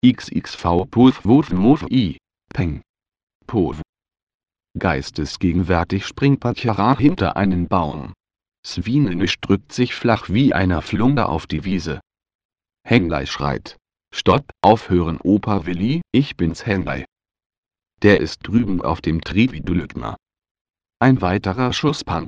XXV Pov Wov Mov I. Peng. Pov. Geistesgegenwärtig springt Baccarat hinter einen Baum. Svinenisch drückt sich flach wie einer Flunder auf die Wiese. Henlei schreit: Stopp, aufhören Opa Willi, ich bin's Henlei. Der ist drüben auf dem Trieb, du Lügner. Ein weiterer Schuss, Pang.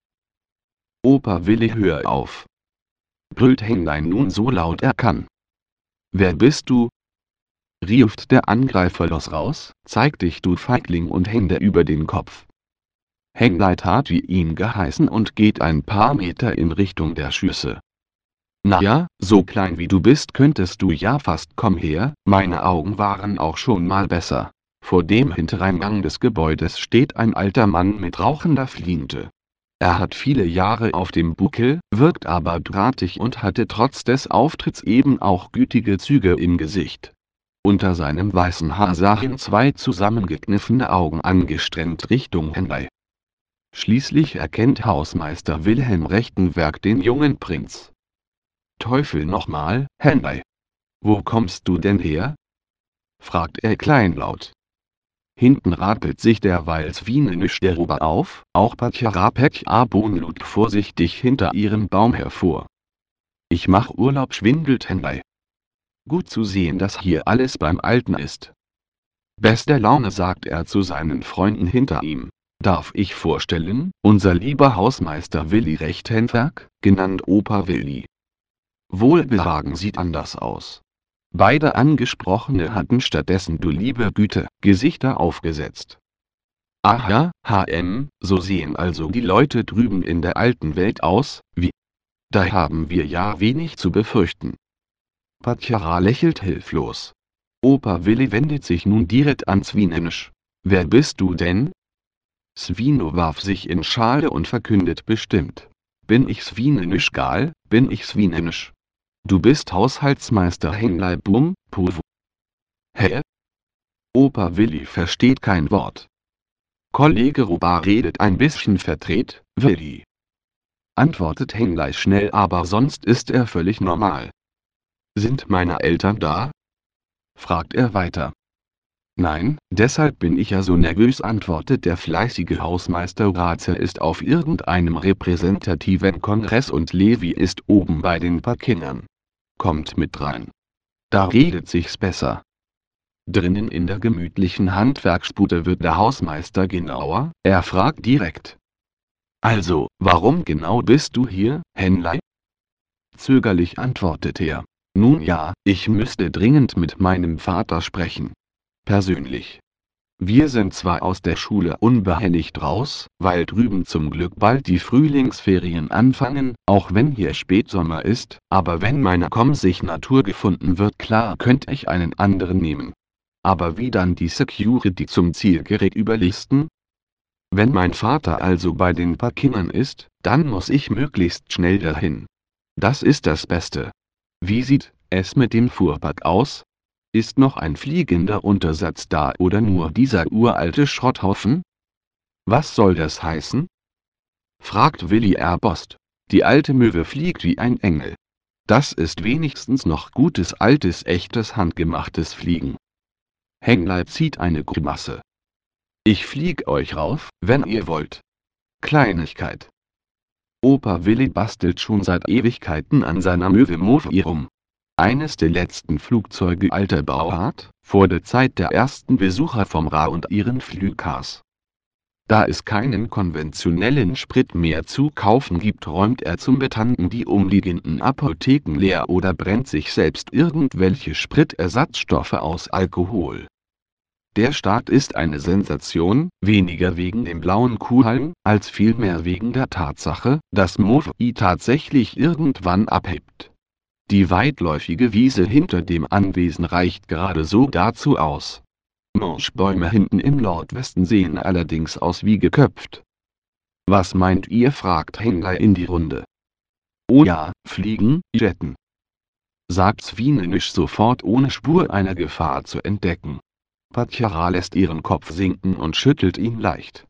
Opa Willi, hör auf! Brüllt Henlei nun so laut er kann. Wer bist du? Rieft der Angreifer los raus, zeig dich du Feigling, und Hände über den Kopf. Henlei tat wie ihm geheißen und geht ein paar Meter in Richtung der Schüsse. Na ja, so klein wie du bist könntest du ja fast, komm her, meine Augen waren auch schon mal besser. Vor dem Hintereingang des Gebäudes steht ein alter Mann mit rauchender Flinte. Er hat viele Jahre auf dem Buckel, wirkt aber drahtig und hatte trotz des Auftritts eben auch gütige Züge im Gesicht. Unter seinem weißen Haar sahen zwei zusammengekniffene Augen angestrengt Richtung Henlei. Schließlich erkennt Hausmeister Wilhelm Rechtenwerk den jungen Prinz. Teufel nochmal, Henlei! Wo kommst du denn her? Fragt er kleinlaut. Hinten rappelt sich derweil Svinenisch der Ruber auf, auch Baccarat Pechabon lud vorsichtig hinter ihrem Baum hervor. Ich mach Urlaub, schwindelt Henlei. Gut zu sehen, dass hier alles beim Alten ist. Bester Laune, sagt er zu seinen Freunden hinter ihm. Darf ich vorstellen, unser lieber Hausmeister Willi Rechtenwerk, genannt Opa Willi. Wohlbehagen sieht anders aus. Beide Angesprochene hatten stattdessen, du liebe Güte, Gesichter aufgesetzt. Aha, so sehen also die Leute drüben in der alten Welt aus, wie? Da haben wir ja wenig zu befürchten. Baccarat lächelt hilflos. Opa Willi wendet sich nun direkt an Svinenisch. Wer bist du denn? Svino warf sich in Schale und verkündet bestimmt. Bin ich Svinenisch Gal, bin ich Svinenisch. Du bist Haushaltsmeister Henlei Bum, Pov. Hä? Opa Willi versteht kein Wort. Kollege Rubar redet ein bisschen verdreht, Willi. Antwortet Henlei schnell, aber sonst ist er völlig normal. Sind meine Eltern da? Fragt er weiter. Nein, deshalb bin ich ja so nervös, antwortet der fleißige Hausmeister. Razer ist auf irgendeinem repräsentativen Kongress und Levi ist oben bei den Packingern. Kommt mit rein. Da redet sich's besser. Drinnen in der gemütlichen Handwerksbude wird der Hausmeister genauer, er fragt direkt. Also, warum genau bist du hier, Henlei? Zögerlich antwortet er. Nun ja, ich müsste dringend mit meinem Vater sprechen. Persönlich. Wir sind zwar aus der Schule unbehelligt raus, weil drüben zum Glück bald die Frühlingsferien anfangen, auch wenn hier Spätsommer ist, aber wenn meine Signatur gefunden wird, klar könnte ich einen anderen nehmen. Aber wie dann die Security zum Zielgerät überlisten? Wenn mein Vater also bei den Packingern ist, dann muss ich möglichst schnell dahin. Das ist das Beste. Wie sieht es mit dem Fuhrpark aus? Ist noch ein fliegender Untersatz da oder nur dieser uralte Schrotthaufen? Was soll das heißen? Fragt Willi erbost. Die alte Möwe fliegt wie ein Engel. Das ist wenigstens noch gutes, altes, echtes, handgemachtes Fliegen. Henlei zieht eine Grimasse. Ich flieg euch rauf, wenn ihr wollt. Kleinigkeit. Opa Willi bastelt schon seit Ewigkeiten an seiner Möwe Mofi rum. Eines der letzten Flugzeuge alter Bauart, vor der Zeit der ersten Besucher vom Ra und ihren Flugcars. Da es keinen konventionellen Sprit mehr zu kaufen gibt, räumt er zum Betanken die umliegenden Apotheken leer oder brennt sich selbst irgendwelche Spritersatzstoffe aus Alkohol. Der Start ist eine Sensation, weniger wegen dem blauen Kuhhalm, als vielmehr wegen der Tatsache, dass Mofi tatsächlich irgendwann abhebt. Die weitläufige Wiese hinter dem Anwesen reicht gerade so dazu aus. Morschbäume hinten im Nordwesten sehen allerdings aus wie geköpft. Was meint ihr, fragt Henlei in die Runde. Oh ja, fliegen, jetten. Sagt Svinenisch sofort, ohne Spur einer Gefahr zu entdecken. Baccarat lässt ihren Kopf sinken und schüttelt ihn leicht.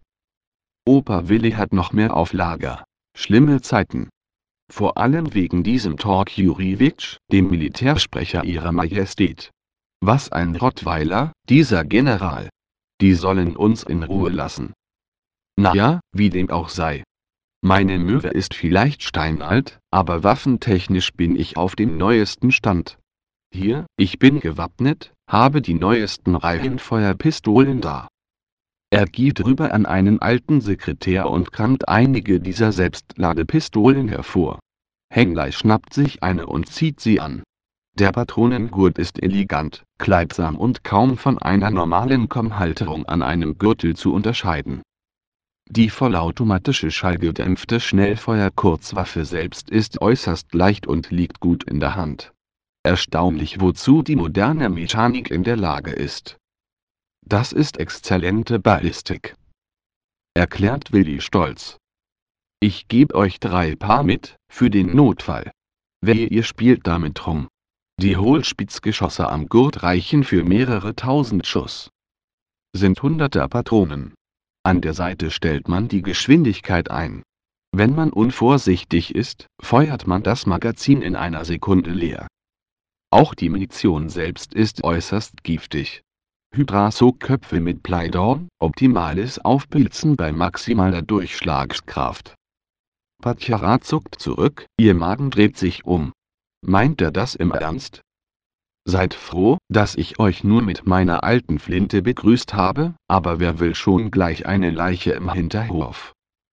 Opa Willi hat noch mehr auf Lager. Schlimme Zeiten. Vor allem wegen diesem Tork Jurjewitsch, dem Militärsprecher ihrer Majestät. Was ein Rottweiler, dieser General. Die sollen uns in Ruhe lassen. Naja, wie dem auch sei. Meine Möwe ist vielleicht steinalt, aber waffentechnisch bin ich auf dem neuesten Stand. Hier, ich bin gewappnet, habe die neuesten Reihenfeuerpistolen da. Er geht rüber an einen alten Sekretär und kramt einige dieser Selbstladepistolen hervor. Henglei schnappt sich eine und zieht sie an. Der Patronengurt ist elegant, kleidsam und kaum von einer normalen Kommhalterung an einem Gürtel zu unterscheiden. Die vollautomatische schallgedämpfte Schnellfeuer-Kurzwaffe selbst ist äußerst leicht und liegt gut in der Hand. Erstaunlich, wozu die moderne Mechanik in der Lage ist. Das ist exzellente Ballistik, erklärt Willi stolz. Ich geb euch 3 Paar mit, für den Notfall. Wehe, ihr spielt damit rum. Die Hohlspitzgeschosse am Gurt reichen für mehrere tausend Schuss. Sind Hunderter Patronen. An der Seite stellt man die Geschwindigkeit ein. Wenn man unvorsichtig ist, feuert man das Magazin in einer Sekunde leer. Auch die Munition selbst ist äußerst giftig. Hydrasog-Köpfe mit Pleidorn, optimales Aufblitzen bei maximaler Durchschlagskraft. Patjara zuckt zurück, ihr Magen dreht sich um. Meint er das im Ernst? Seid froh, dass ich euch nur mit meiner alten Flinte begrüßt habe, aber wer will schon gleich eine Leiche im Hinterhof?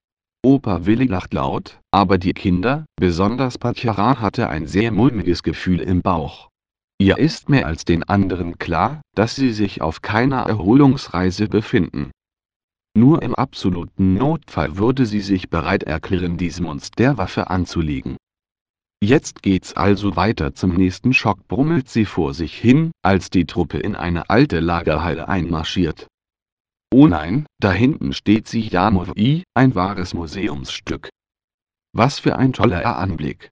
Opa Willi lacht laut, aber die Kinder, besonders Patjara, hatte ein sehr mulmiges Gefühl im Bauch. Ihr ist mehr als den anderen klar, dass sie sich auf keiner Erholungsreise befinden. Nur im absoluten Notfall würde sie sich bereit erklären, diese Monsterwaffe anzulegen. Jetzt geht's also weiter zum nächsten Schock, brummelt sie vor sich hin, als die Truppe in eine alte Lagerhalle einmarschiert. Oh nein, da hinten steht sie Jamowi, ein wahres Museumsstück. Was für ein toller Anblick.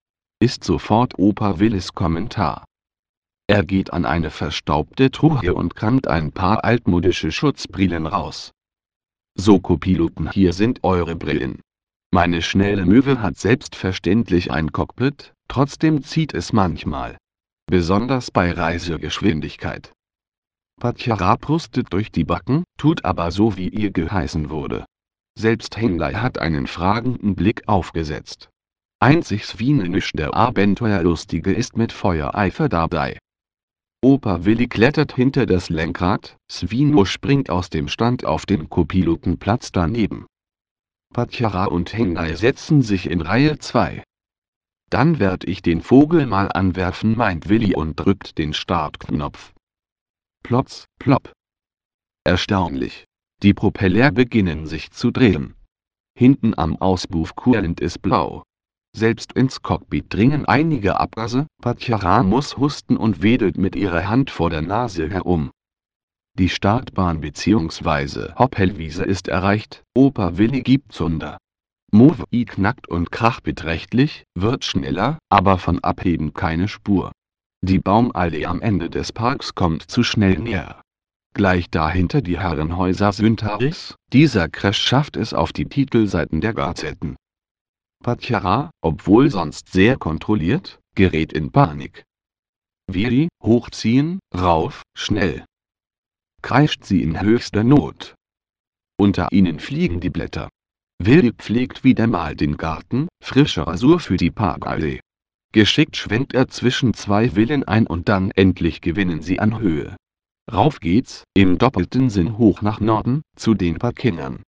Ist sofort Opa Willis Kommentar. Er geht an eine verstaubte Truhe und kramt ein paar altmodische Schutzbrillen raus. So, Copiloten, hier sind eure Brillen. Meine schnelle Möwe hat selbstverständlich ein Cockpit, trotzdem zieht es manchmal. Besonders bei Reisegeschwindigkeit. Patjara prustet durch die Backen, tut aber so, wie ihr geheißen wurde. Selbst Henglei hat einen fragenden Blick aufgesetzt. Einzig Svinenisch, der Abenteuerlustige, ist mit Feuereifer dabei. Opa Willi klettert hinter das Lenkrad, Svino springt aus dem Stand auf den Copilotenplatz daneben. Patjara und Henglei setzen sich in Reihe 2. Dann werd ich den Vogel mal anwerfen, meint Willi und drückt den Startknopf. Plotz, plopp. Erstaunlich. Die Propeller beginnen sich zu drehen. Hinten am Auspuff Coolant ist blau. Selbst ins Cockpit dringen einige Abgase, Patjara muss husten und wedelt mit ihrer Hand vor der Nase herum. Die Startbahn bzw. Hoppelwiese ist erreicht, Opa Willi gibt Zunder. Mowi knackt und kracht beträchtlich, wird schneller, aber von Abheben keine Spur. Die Baumallee am Ende des Parks kommt zu schnell näher. Gleich dahinter die Herrenhäuser Syntaris, dieser Crash schafft es auf die Titelseiten der Gazetten. Patjara, obwohl sonst sehr kontrolliert, gerät in Panik. Willi, hochziehen, rauf, schnell! Kreischt sie in höchster Not. Unter ihnen fliegen die Blätter. Willi pflegt wieder mal den Garten, frische Rasur für die Parkallee. Geschickt schwenkt er zwischen 2 Villen ein und dann endlich gewinnen sie an Höhe. Rauf geht's, im doppelten Sinn hoch nach Norden, zu den Parkingern.